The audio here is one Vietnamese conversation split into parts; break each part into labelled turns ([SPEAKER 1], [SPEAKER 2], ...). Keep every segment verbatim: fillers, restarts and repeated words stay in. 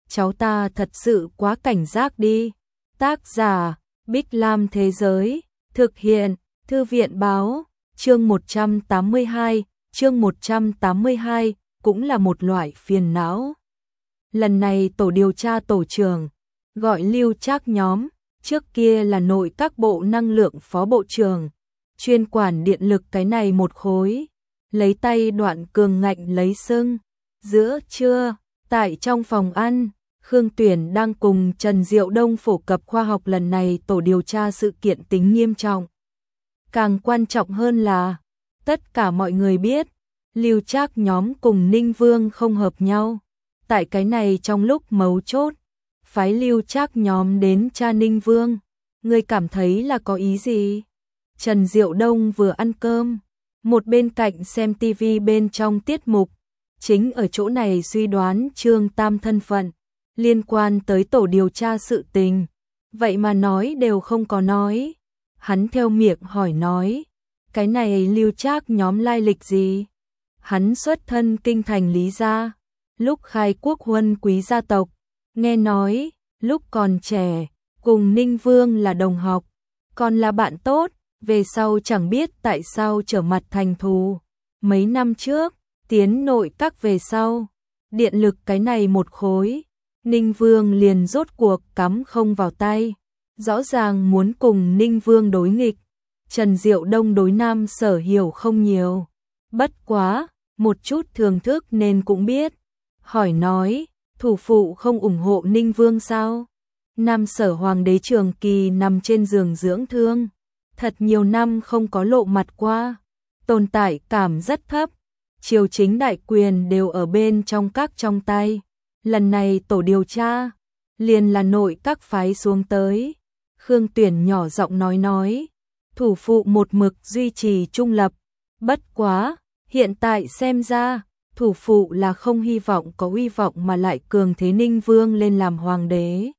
[SPEAKER 1] cháu ta thật sự quá cảnh giác đi. Tác giả, Bích Lam Thế Giới, thực hiện, Thư viện Báo, chương một trăm tám mươi hai, chương một trăm tám mươi hai, cũng là một loại phiền não. Lần này tổ điều tra tổ trưởng, gọi Lưu Trác nhóm, trước kia là nội các bộ năng lượng phó bộ trưởng, chuyên quản điện lực cái này một khối, lấy tay Đoạn Cường ngạnh lấy sưng. Giữa trưa, tại trong phòng ăn, Khương Tuyển đang cùng Trần Diệu Đông phổ cập khoa học lần này tổ điều tra sự kiện tính nghiêm trọng. Càng quan trọng hơn là, tất cả mọi người biết, Lưu Trác nhóm cùng Ninh Vương không hợp nhau. Tại cái này trong lúc mấu chốt, phái Lưu Trác nhóm đến tra Ninh Vương, người cảm thấy là có ý gì? Trần Diệu Đông vừa ăn cơm, một bên cạnh xem tivi bên trong tiết mục, chính ở chỗ này suy đoán Trương Tam thân phận, liên quan tới tổ điều tra sự tình, vậy mà nói đều không có nói. Hắn theo miệng hỏi nói, cái này Lưu Trác nhóm lai lịch gì? Hắn xuất thân kinh thành Lý gia, lúc khai quốc huân quý gia tộc, nghe nói, lúc còn trẻ, cùng Ninh Vương là đồng học, còn là bạn tốt, về sau chẳng biết tại sao trở mặt thành thù. Mấy năm trước, tiến nội các về sau, điện lực cái này một khối, Ninh Vương liền rốt cuộc cắm không vào tay, rõ ràng muốn cùng Ninh Vương đối nghịch. Trần Diệu Đông đối Nam Sở hiểu không nhiều, bất quá, một chút thường thức nên cũng biết. Hỏi nói, thủ phụ không ủng hộ Ninh Vương sao? Nam Sở hoàng đế Trường Kỳ nằm trên giường dưỡng thương, thật nhiều năm không có lộ mặt qua, tồn tại cảm rất thấp, triều chính đại quyền đều ở bên trong các trong tay. Lần này tổ điều tra, liền là nội các phái xuống tới. Khương Tuyển nhỏ giọng nói nói, thủ phụ một mực duy trì trung lập, bất quá, hiện tại xem ra, thủ phụ là không hy vọng có uy vọng mà lại cường thế Ninh Vương lên làm hoàng đế.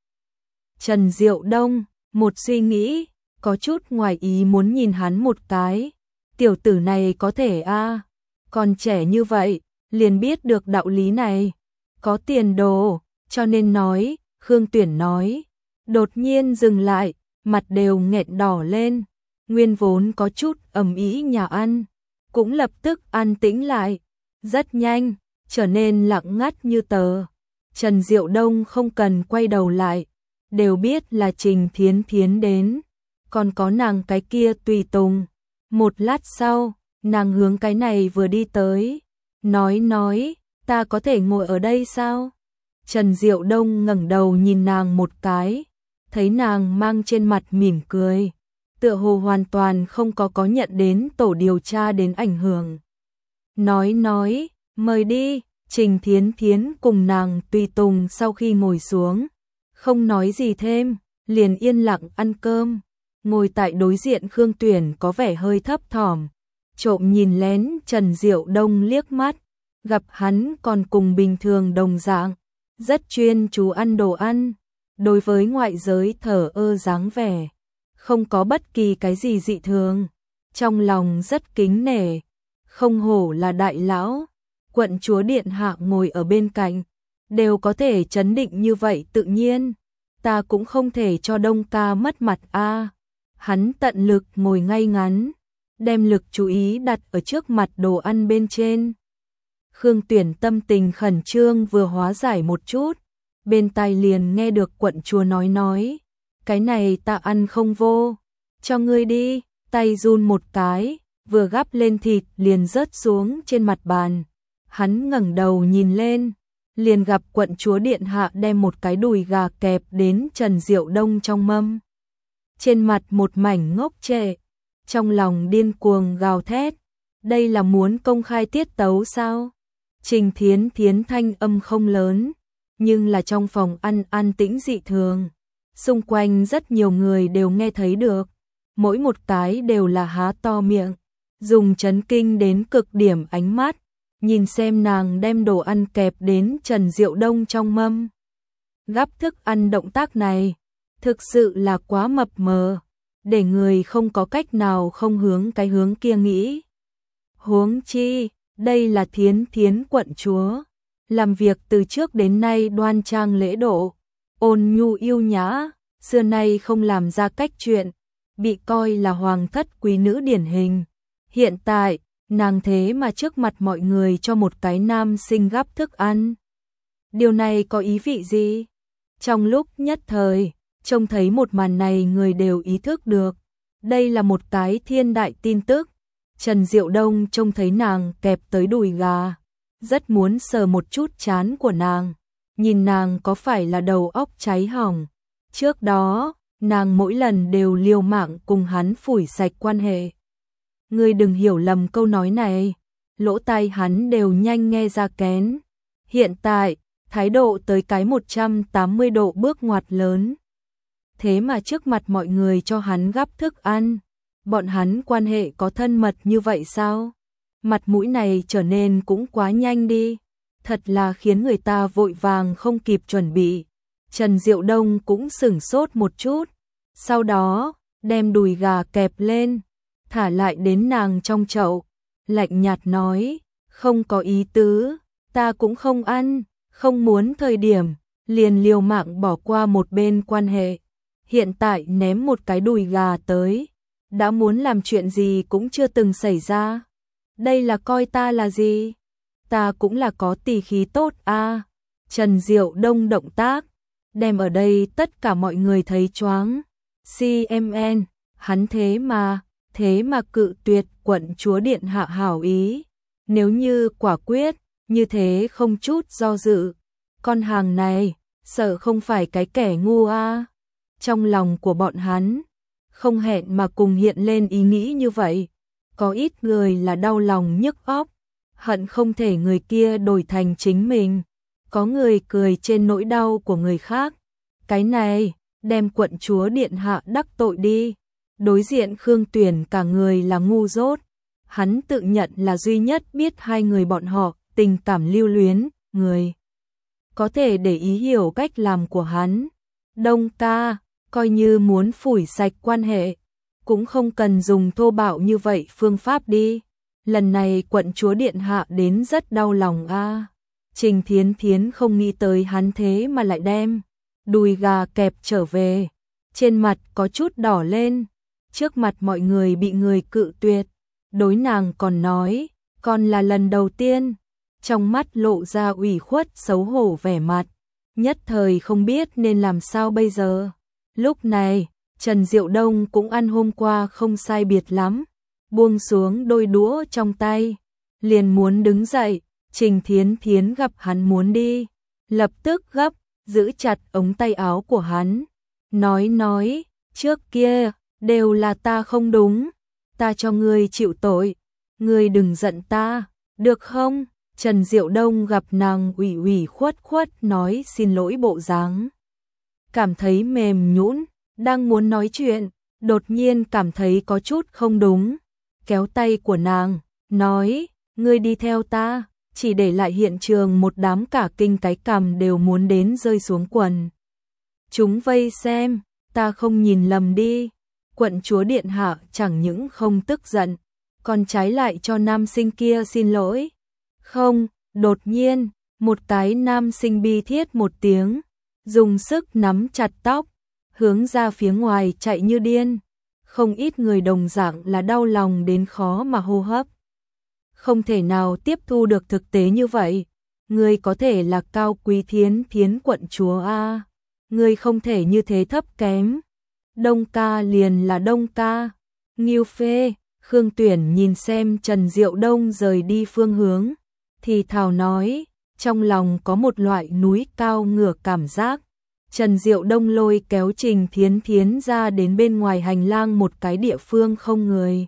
[SPEAKER 1] Trần Diệu Đông, một suy nghĩ, có chút ngoài ý muốn nhìn hắn một cái, tiểu tử này có thể a, à, còn trẻ như vậy, liền biết được đạo lý này, có tiền đồ, cho nên nói, Khương Tuyển nói, đột nhiên dừng lại, mặt đều nghẹn đỏ lên, nguyên vốn có chút ầm ĩ nhà ăn, cũng lập tức an tĩnh lại, rất nhanh, trở nên lặng ngắt như tờ. Trần Diệu Đông không cần quay đầu lại, đều biết là Trình Thiến Thiến đến, còn có nàng cái kia tùy tùng. Một lát sau, nàng hướng cái này vừa đi tới, nói nói, ta có thể ngồi ở đây sao? Trần Diệu Đông ngẩng đầu nhìn nàng một cái, thấy nàng mang trên mặt mỉm cười, tựa hồ hoàn toàn không có có nhận đến tổ điều tra đến ảnh hưởng. Nói nói, mời đi. Trình Thiến Thiến cùng nàng tùy tùng sau khi ngồi xuống, không nói gì thêm, liền yên lặng ăn cơm. Ngồi tại đối diện Khương Tuyển có vẻ hơi thấp thỏm, trộm nhìn lén Trần Diệu Đông liếc mắt, gặp hắn còn cùng bình thường đồng dạng, rất chuyên chú ăn đồ ăn, đối với ngoại giới thờ ơ dáng vẻ, không có bất kỳ cái gì dị thường, trong lòng rất kính nể, không hổ là đại lão, quận chúa điện hạ ngồi ở bên cạnh, đều có thể trấn định như vậy tự nhiên, ta cũng không thể cho Đông ca mất mặt a. À. Hắn tận lực ngồi ngay ngắn, đem lực chú ý đặt ở trước mặt đồ ăn bên trên. Khương Tuyển tâm tình khẩn trương vừa hóa giải một chút, bên tai liền nghe được quận chúa nói nói, cái này ta ăn không vô, cho ngươi đi, tay run một cái, vừa gắp lên thịt liền rớt xuống trên mặt bàn. Hắn ngẩng đầu nhìn lên, liền gặp quận chúa điện hạ đem một cái đùi gà kẹp đến Trần Diệu Đông trong mâm. Trên mặt một mảnh ngốc trệ, trong lòng điên cuồng gào thét, đây là muốn công khai tiết tấu sao? Trình Thiến Thiến thanh âm không lớn, nhưng là trong phòng ăn an tĩnh dị thường, xung quanh rất nhiều người đều nghe thấy được, mỗi một cái đều là há to miệng, dùng chấn kinh đến cực điểm ánh mắt, nhìn xem nàng đem đồ ăn kẹp đến Trần Diệu Đông trong mâm. Gắp thức ăn động tác này, thực sự là quá mập mờ, để người không có cách nào không hướng cái hướng kia nghĩ. Huống chi, đây là Thiến Thiến quận chúa, làm việc từ trước đến nay đoan trang lễ độ, ôn nhu yêu nhã, xưa nay không làm ra cách chuyện, bị coi là hoàng thất quý nữ điển hình. Hiện tại, nàng thế mà trước mặt mọi người cho một cái nam sinh gắp thức ăn. Điều này có ý vị gì? Trong lúc nhất thời, trông thấy một màn này người đều ý thức được. Đây là một cái thiên đại tin tức. Trần Diệu Đông trông thấy nàng kẹp tới đùi gà, rất muốn sờ một chút trán của nàng, nhìn nàng có phải là đầu óc cháy hỏng. Trước đó, nàng mỗi lần đều liều mạng cùng hắn phủi sạch quan hệ. Ngươi đừng hiểu lầm câu nói này, lỗ tai hắn đều nhanh nghe ra kén. Hiện tại, thái độ tới cái một trăm tám mươi độ bước ngoặt lớn. Thế mà trước mặt mọi người cho hắn gắp thức ăn, bọn hắn quan hệ có thân mật như vậy sao? Mặt mũi này trở nên cũng quá nhanh đi, thật là khiến người ta vội vàng không kịp chuẩn bị. Trần Diệu Đông cũng sửng sốt một chút, sau đó đem đùi gà kẹp lên, thả lại đến nàng trong chậu, lạnh nhạt nói, không có ý tứ, ta cũng không ăn, không muốn thời điểm, liền liều mạng bỏ qua một bên quan hệ. Hiện tại ném một cái đùi gà tới, đã muốn làm chuyện gì cũng chưa từng xảy ra. Đây là coi ta là gì? Ta cũng là có tỳ khí tốt a. À. Trần Diệu Đông động tác, đem ở đây tất cả mọi người thấy choáng. xê em en, hắn thế mà, thế mà cự tuyệt quận chúa điện hạ hảo ý. Nếu như quả quyết, như thế không chút do dự. Con hàng này, sợ không phải cái kẻ ngu a. À. Trong lòng của bọn hắn, không hẹn mà cùng hiện lên ý nghĩ như vậy. Có ít người là đau lòng nhức óc, hận không thể người kia đổi thành chính mình. Có người cười trên nỗi đau của người khác. Cái này, đem quận chúa điện hạ đắc tội đi. Đối diện Khương Tuyển cả người là ngu dốt. Hắn tự nhận là duy nhất biết hai người bọn họ tình cảm lưu luyến, người có thể để ý hiểu cách làm của hắn. Đông ca, coi như muốn phủi sạch quan hệ, cũng không cần dùng thô bạo như vậy phương pháp đi. Lần này quận chúa điện hạ đến rất đau lòng a. À. Trình Thiến Thiến không nghĩ tới hắn thế mà lại đem đùi gà kẹp trở về, trên mặt có chút đỏ lên, trước mặt mọi người bị người cự tuyệt, đối nàng còn nói, còn là lần đầu tiên, trong mắt lộ ra ủy khuất xấu hổ vẻ mặt, nhất thời không biết nên làm sao bây giờ. Lúc này, Trần Diệu Đông cũng ăn hôm qua không sai biệt lắm, buông xuống đôi đũa trong tay, liền muốn đứng dậy. Trình Thiến Thiến gặp hắn muốn đi, lập tức gấp, giữ chặt ống tay áo của hắn, nói nói, trước kia, đều là ta không đúng, ta cho ngươi chịu tội, ngươi đừng giận ta, được không? Trần Diệu Đông gặp nàng ủy ủy khuất khuất nói xin lỗi bộ dáng, cảm thấy mềm nhũn, đang muốn nói chuyện, đột nhiên cảm thấy có chút không đúng, kéo tay của nàng, nói, ngươi đi theo ta. Chỉ để lại hiện trường một đám cả kinh cái cằm đều muốn đến rơi xuống quần. Chúng vây xem, ta không nhìn lầm đi. Quận chúa điện hạ chẳng những không tức giận, còn trái lại cho nam sinh kia xin lỗi. Không, đột nhiên, một cái nam sinh bi thiết một tiếng, dùng sức nắm chặt tóc, hướng ra phía ngoài chạy như điên. Không ít người đồng dạng là đau lòng đến khó mà hô hấp. Không thể nào tiếp thu được thực tế như vậy. Ngươi có thể là cao quý Thiến Thiến quận chúa a, ngươi không thể như thế thấp kém. Đông ca liền là Đông ca. Nghiêu Phê, Khương Tuyển nhìn xem Trần Diệu Đông rời đi phương hướng, thì thào nói, trong lòng có một loại núi cao ngửa cảm giác. Trần Diệu Đông lôi kéo Trình Thiến Thiến ra đến bên ngoài hành lang một cái địa phương không người,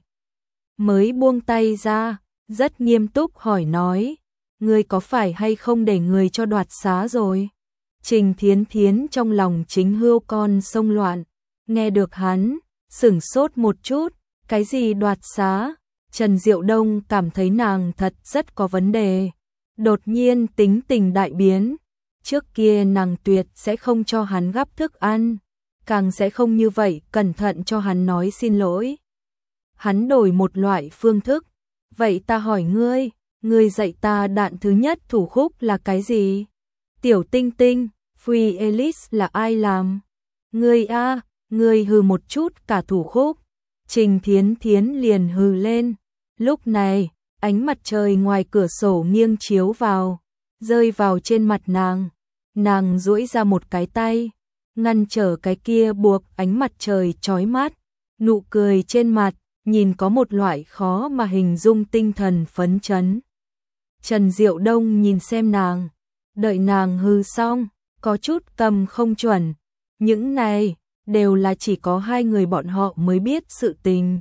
[SPEAKER 1] mới buông tay ra. Rất nghiêm túc hỏi nói, ngươi có phải hay không để người cho đoạt xá rồi? Trình Thiến Thiến trong lòng chính hươu con sông loạn, nghe được hắn, sửng sốt một chút, cái gì đoạt xá? Trần Diệu Đông cảm thấy nàng thật rất có vấn đề, đột nhiên tính tình đại biến, trước kia nàng tuyệt sẽ không cho hắn gắp thức ăn, càng sẽ không như vậy cẩn thận cho hắn nói xin lỗi. Hắn đổi một loại phương thức. Vậy ta hỏi ngươi, Ngươi dạy ta đạn thứ nhất thủ khúc là cái gì? Tiểu Tinh Tinh, Free Alice là ai làm? Ngươi a, ngươi hừ một chút cả thủ khúc. Trình Thiến Thiến liền hừ lên. Lúc này, ánh mặt trời ngoài cửa sổ nghiêng chiếu vào, rơi vào trên mặt nàng. Nàng duỗi ra một cái tay, ngăn trở cái kia buộc ánh mặt trời chói mắt. Nụ cười trên mặt, nhìn có một loại khó mà hình dung tinh thần phấn chấn. Trần Diệu Đông nhìn xem nàng, đợi nàng hừ xong, có chút cầm không chuẩn. Những này, đều là chỉ có hai người bọn họ mới biết sự tình.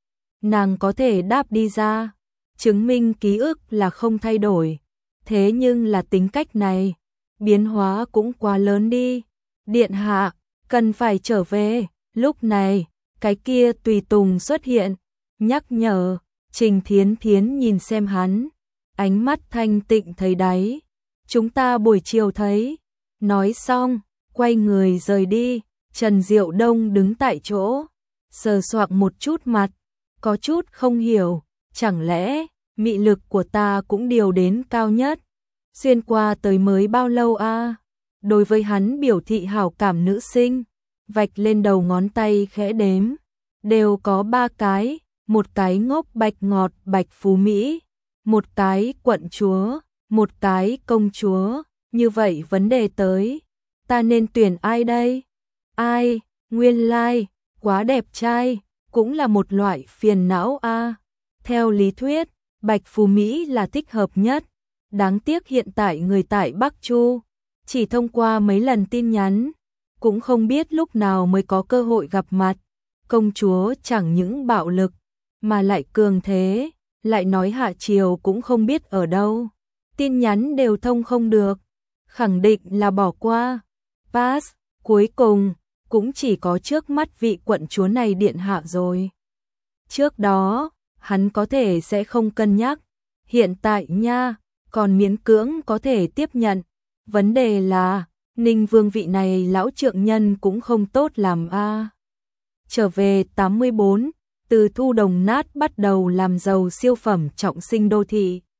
[SPEAKER 1] Nàng có thể đáp đi ra, chứng minh ký ức là không thay đổi. Thế nhưng là tính cách này, biến hóa cũng quá lớn đi. Điện hạ, cần phải trở về. Lúc này, cái kia tùy tùng xuất hiện, nhắc nhở. Trình Thiến Thiến nhìn xem hắn, ánh mắt thanh tịnh thấy đáy. Chúng ta buổi chiều thấy. Nói xong, quay người rời đi. Trần Diệu Đông đứng tại chỗ, sờ soạng một chút mặt, có chút không hiểu, chẳng lẽ mị lực của ta cũng điều đến cao nhất. Xuyên qua tới mới bao lâu a? À? Đối với hắn biểu thị hảo cảm nữ sinh, vạch lên đầu ngón tay khẽ đếm, đều có ba cái, một cái ngốc bạch ngọt bạch phú Mỹ, một cái quận chúa, một cái công chúa. Như vậy vấn đề tới, ta nên tuyển ai đây? Ai, nguyên lai, like, quá đẹp trai, cũng là một loại phiền não a. À. Theo lý thuyết, bạch phú Mỹ là thích hợp nhất. Đáng tiếc hiện tại người tại Bắc Chu, chỉ thông qua mấy lần tin nhắn, cũng không biết lúc nào mới có cơ hội gặp mặt. Công chúa chẳng những bạo lực, mà lại cường thế, lại nói hạ triều cũng không biết ở đâu. Tin nhắn đều thông không được, khẳng định là bỏ qua. Pass, cuối cùng, cũng chỉ có trước mắt vị quận chúa này điện hạ rồi. Trước đó, hắn có thể sẽ không cân nhắc, hiện tại nha, còn miễn cưỡng có thể tiếp nhận. Vấn đề là, Ninh Vương vị này lão trượng nhân cũng không tốt làm a. À. Trở về tám mươi bốn, từ Thu Đồng Nát bắt đầu làm giàu siêu phẩm trọng sinh đô thị.